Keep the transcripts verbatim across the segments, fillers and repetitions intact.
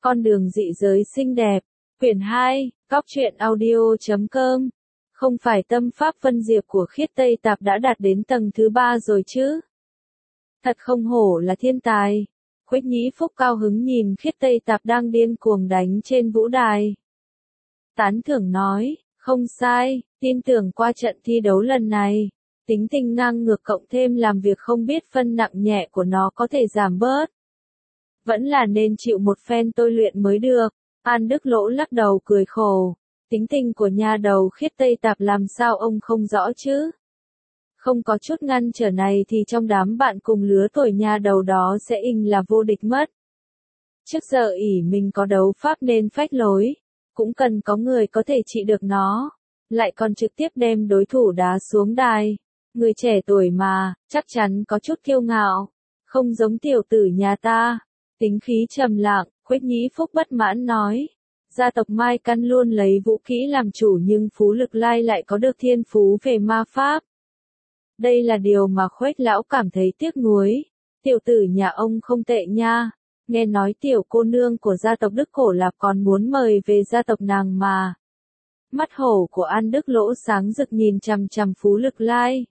Con đường dị giới xinh đẹp. Quyển hai, Cóc truyện audio chấm com. Không phải tâm pháp vân diệp của Khiết Tây Tạp đã đạt đến tầng thứ ba rồi chứ? Thật không hổ là thiên tài. Khuếch Nhĩ Phúc cao hứng nhìn Khiết Tây Tạp đang điên cuồng đánh trên vũ đài. Tán thưởng nói, không sai, tin tưởng qua trận thi đấu lần này, tính tình ngang ngược cộng thêm làm việc không biết phân nặng nhẹ của nó có thể giảm bớt. Vẫn là nên chịu một phen tôi luyện mới được. An Đức Lỗ lắc đầu cười khổ. Tính tình của nhà đầu Khiết Tây Tạp làm sao ông không rõ chứ? Không có chút ngăn trở này thì trong đám bạn cùng lứa tuổi nhà đầu đó sẽ ình là vô địch mất. Trước giờ ỷ mình có đấu pháp nên phách lối, cũng cần có người có thể trị được nó, lại còn trực tiếp đem đối thủ đá xuống đài. Người trẻ tuổi mà, chắc chắn có chút kiêu ngạo, không giống tiểu tử nhà ta. Tính khí trầm lặng, Khuếch Nhĩ Phúc bất mãn nói. Gia tộc Mai Căn luôn lấy vũ kỹ làm chủ nhưng Phú Lực Lai lại có được thiên phú về ma pháp. Đây là điều mà Khuếch lão cảm thấy tiếc nuối. Tiểu tử nhà ông không tệ nha. Nghe nói tiểu cô nương của gia tộc Đức Cổ Lạp còn muốn mời về gia tộc nàng mà. Mắt hổ của An Đức Lỗ sáng rực nhìn chằm chằm Phú Lực Lai.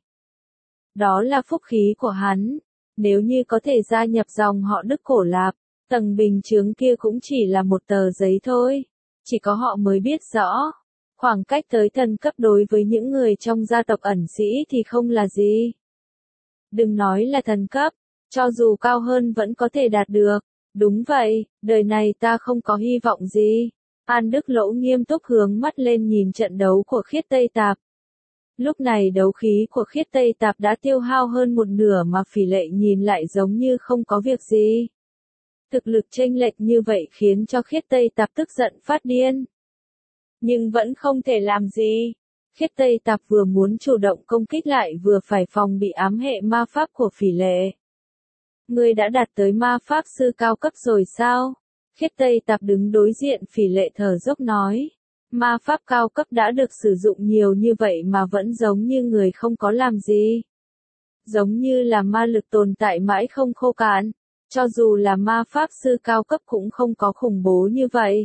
Đó là phúc khí của hắn. Nếu như có thể gia nhập dòng họ Đức Cổ Lạp, tầng bình chướng kia cũng chỉ là một tờ giấy thôi. Chỉ có họ mới biết rõ. Khoảng cách tới thần cấp đối với những người trong gia tộc ẩn sĩ thì không là gì. Đừng nói là thần cấp, cho dù cao hơn vẫn có thể đạt được. Đúng vậy, đời này ta không có hy vọng gì. An Đức Lỗ nghiêm túc hướng mắt lên nhìn trận đấu của Khiết Tây Tạp. Lúc này đấu khí của Khiết Tây Tạp đã tiêu hao hơn một nửa mà Phỉ Lệ nhìn lại giống như không có việc gì. Thực lực chênh lệch như vậy khiến cho Khiết Tây Tạp tức giận phát điên. Nhưng vẫn không thể làm gì. Khiết Tây Tạp vừa muốn chủ động công kích lại vừa phải phòng bị ám hệ ma pháp của Phỉ Lệ. Ngươi đã đạt tới ma pháp sư cao cấp rồi sao? Khiết Tây Tạp đứng đối diện Phỉ Lệ thở dốc nói. Ma pháp cao cấp đã được sử dụng nhiều như vậy mà vẫn giống như người không có làm gì. Giống như là ma lực tồn tại mãi không khô cạn. Cho dù là ma pháp sư cao cấp cũng không có khủng bố như vậy.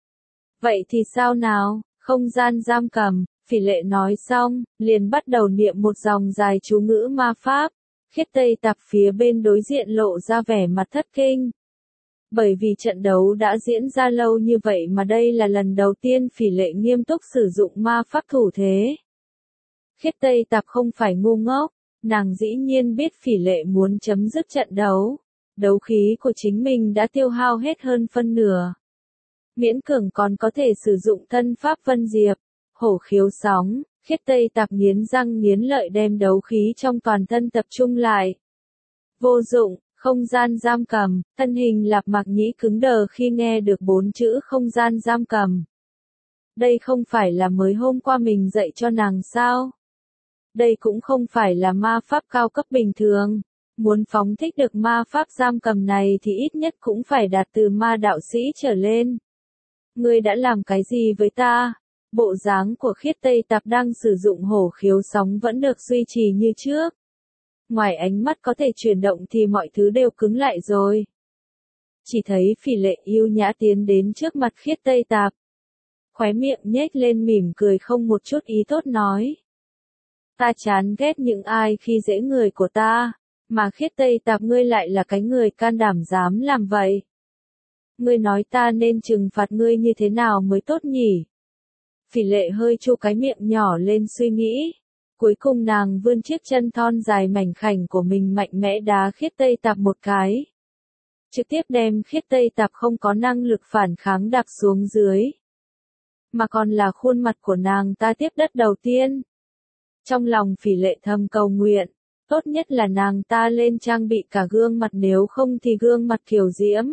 Vậy thì sao nào? Không gian giam cầm. Phỉ Lệ nói xong, liền bắt đầu niệm một dòng dài chú ngữ ma pháp. Khiết Tây Tạp phía bên đối diện lộ ra vẻ mặt thất kinh. Bởi vì trận đấu đã diễn ra lâu như vậy mà đây là lần đầu tiên Phỉ Lệ nghiêm túc sử dụng ma pháp thủ thế. Khiết Tây Tạp không phải ngu ngốc, nàng dĩ nhiên biết Phỉ Lệ muốn chấm dứt trận đấu. Đấu khí của chính mình đã tiêu hao hết hơn phân nửa. Miễn cường còn có thể sử dụng thân pháp vân diệp, hổ khiếu sóng. Khiết Tây Tạp nghiến răng nghiến lợi đem đấu khí trong toàn thân tập trung lại. Vô dụng, không gian giam cầm, thân hình Lạp Mạc Nhĩ cứng đờ khi nghe được bốn chữ không gian giam cầm. Đây không phải là mới hôm qua mình dạy cho nàng sao? Đây cũng không phải là ma pháp cao cấp bình thường. Muốn phóng thích được ma pháp giam cầm này thì ít nhất cũng phải đạt từ ma đạo sĩ trở lên. Ngươi đã làm cái gì với ta? Bộ dáng của Khiết Tây Tạp đang sử dụng hổ khiếu sóng vẫn được duy trì như trước. Ngoài ánh mắt có thể chuyển động thì mọi thứ đều cứng lại rồi. Chỉ thấy Phỉ Lệ yêu nhã tiến đến trước mặt Khiết Tây Tạp. Khóe miệng nhếch lên mỉm cười không một chút ý tốt nói. Ta chán ghét những ai khi dễ người của ta, mà Khiết Tây Tạp ngươi lại là cái người can đảm dám làm vậy. Ngươi nói ta nên trừng phạt ngươi như thế nào mới tốt nhỉ? Phỉ Lệ hơi chu cái miệng nhỏ lên suy nghĩ. Cuối cùng nàng vươn chiếc chân thon dài mảnh khảnh của mình mạnh mẽ đá Khiết Tây Tạp một cái. Trực tiếp đem Khiết Tây Tạp không có năng lực phản kháng đạp xuống dưới. Mà còn là khuôn mặt của nàng ta tiếp đất đầu tiên. Trong lòng Phỉ Lệ thầm cầu nguyện. Tốt nhất là nàng ta lên trang bị cả gương mặt nếu không thì gương mặt kiều diễm.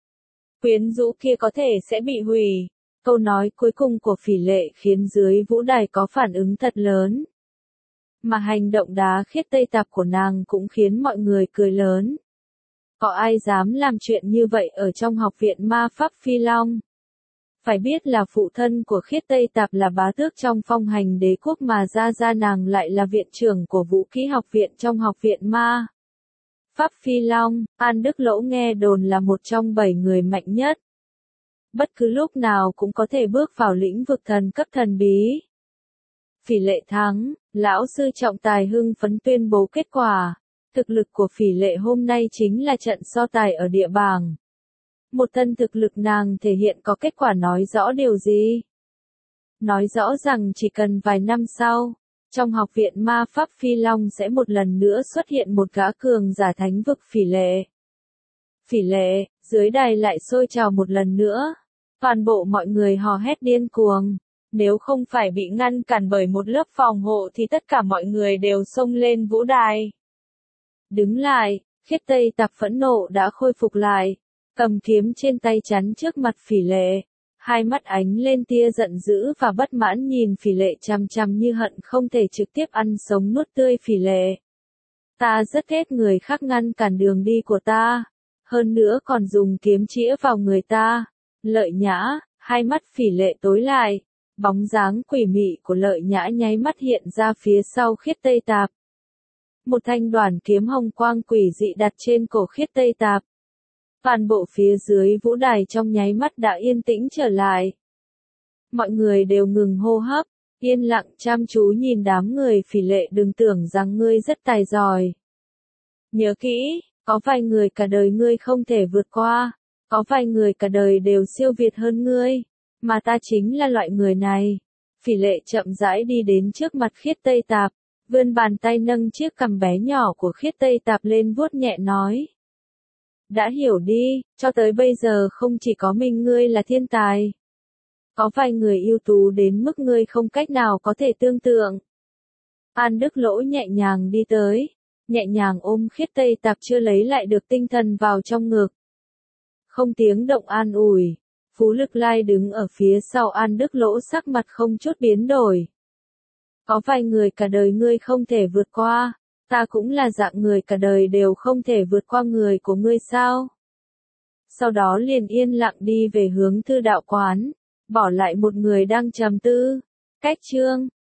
Quyến rũ kia có thể sẽ bị hủy. Câu nói cuối cùng của Phỉ Lệ khiến dưới vũ đài có phản ứng thật lớn. Mà hành động đá Khiết Tây Tạp của nàng cũng khiến mọi người cười lớn. Có ai dám làm chuyện như vậy ở trong học viện ma pháp Phi Long? Phải biết là phụ thân của Khiết Tây Tạp là bá tước trong phong hành đế quốc mà gia gia nàng lại là viện trưởng của vũ khí học viện trong học viện ma pháp Phi Long. An Đức Lỗ nghe đồn là một trong bảy người mạnh nhất. bất cứ lúc nào cũng có thể bước vào lĩnh vực thần cấp thần bí. Phỉ Lệ thắng, lão sư trọng tài hưng phấn tuyên bố kết quả. Thực lực của Phỉ Lệ hôm nay chính là trận so tài ở địa bảng. Một thân thực lực nàng thể hiện có kết quả nói rõ điều gì? Nói rõ rằng chỉ cần vài năm sau, trong học viện ma pháp Phi Long sẽ một lần nữa xuất hiện một gã cường giả thánh vực Phỉ Lệ. Phỉ Lệ, dưới đài lại sôi trào một lần nữa. Toàn bộ mọi người hò hét điên cuồng. Nếu không phải bị ngăn cản bởi một lớp phòng hộ thì tất cả mọi người đều xông lên vũ đài. Đứng lại, Khiết Tây Tạp phẫn nộ đã khôi phục lại, cầm kiếm trên tay chắn trước mặt Phỉ Lệ, hai mắt ánh lên tia giận dữ và bất mãn nhìn Phỉ Lệ chằm chằm như hận không thể trực tiếp ăn sống nuốt tươi Phỉ Lệ. Ta rất ghét người khác ngăn cản đường đi của ta, hơn nữa còn dùng kiếm chĩa vào người ta. Lợi Nhã, hai mắt Phỉ Lệ tối lại, bóng dáng quỷ mị của Lợi Nhã nháy mắt hiện ra phía sau Khiết Tây Tạp. Một thanh đoản kiếm hồng quang quỷ dị đặt trên cổ Khiết Tây Tạp. Toàn bộ phía dưới vũ đài trong nháy mắt đã yên tĩnh trở lại. Mọi người đều ngừng hô hấp, yên lặng chăm chú nhìn đám người Phỉ Lệ. Đừng tưởng rằng ngươi rất tài giỏi. Nhớ kỹ, có vài người cả đời ngươi không thể vượt qua, có vài người cả đời đều siêu việt hơn ngươi, mà ta chính là loại người này. Phỉ Lệ chậm rãi đi đến trước mặt Khiết Tây Tạp, vươn bàn tay nâng chiếc cằm bé nhỏ của Khiết Tây Tạp lên vuốt nhẹ nói. Đã hiểu đi, cho tới bây giờ không chỉ có mình ngươi là thiên tài. Có vài người ưu tú đến mức ngươi không cách nào có thể tương tượng. An Đức Lỗ nhẹ nhàng đi tới, nhẹ nhàng ôm Khiết Tây Tạp chưa lấy lại được tinh thần vào trong ngực. Không tiếng động an ủi, Phú Lực Lai đứng ở phía sau An Đức Lỗ sắc mặt không chút biến đổi. Có vài người cả đời ngươi không thể vượt qua, ta cũng là dạng người cả đời đều không thể vượt qua người của ngươi sao? Sau đó liền yên lặng đi về hướng Thư Đạo Quán, bỏ lại một người đang trầm tư. Cách chương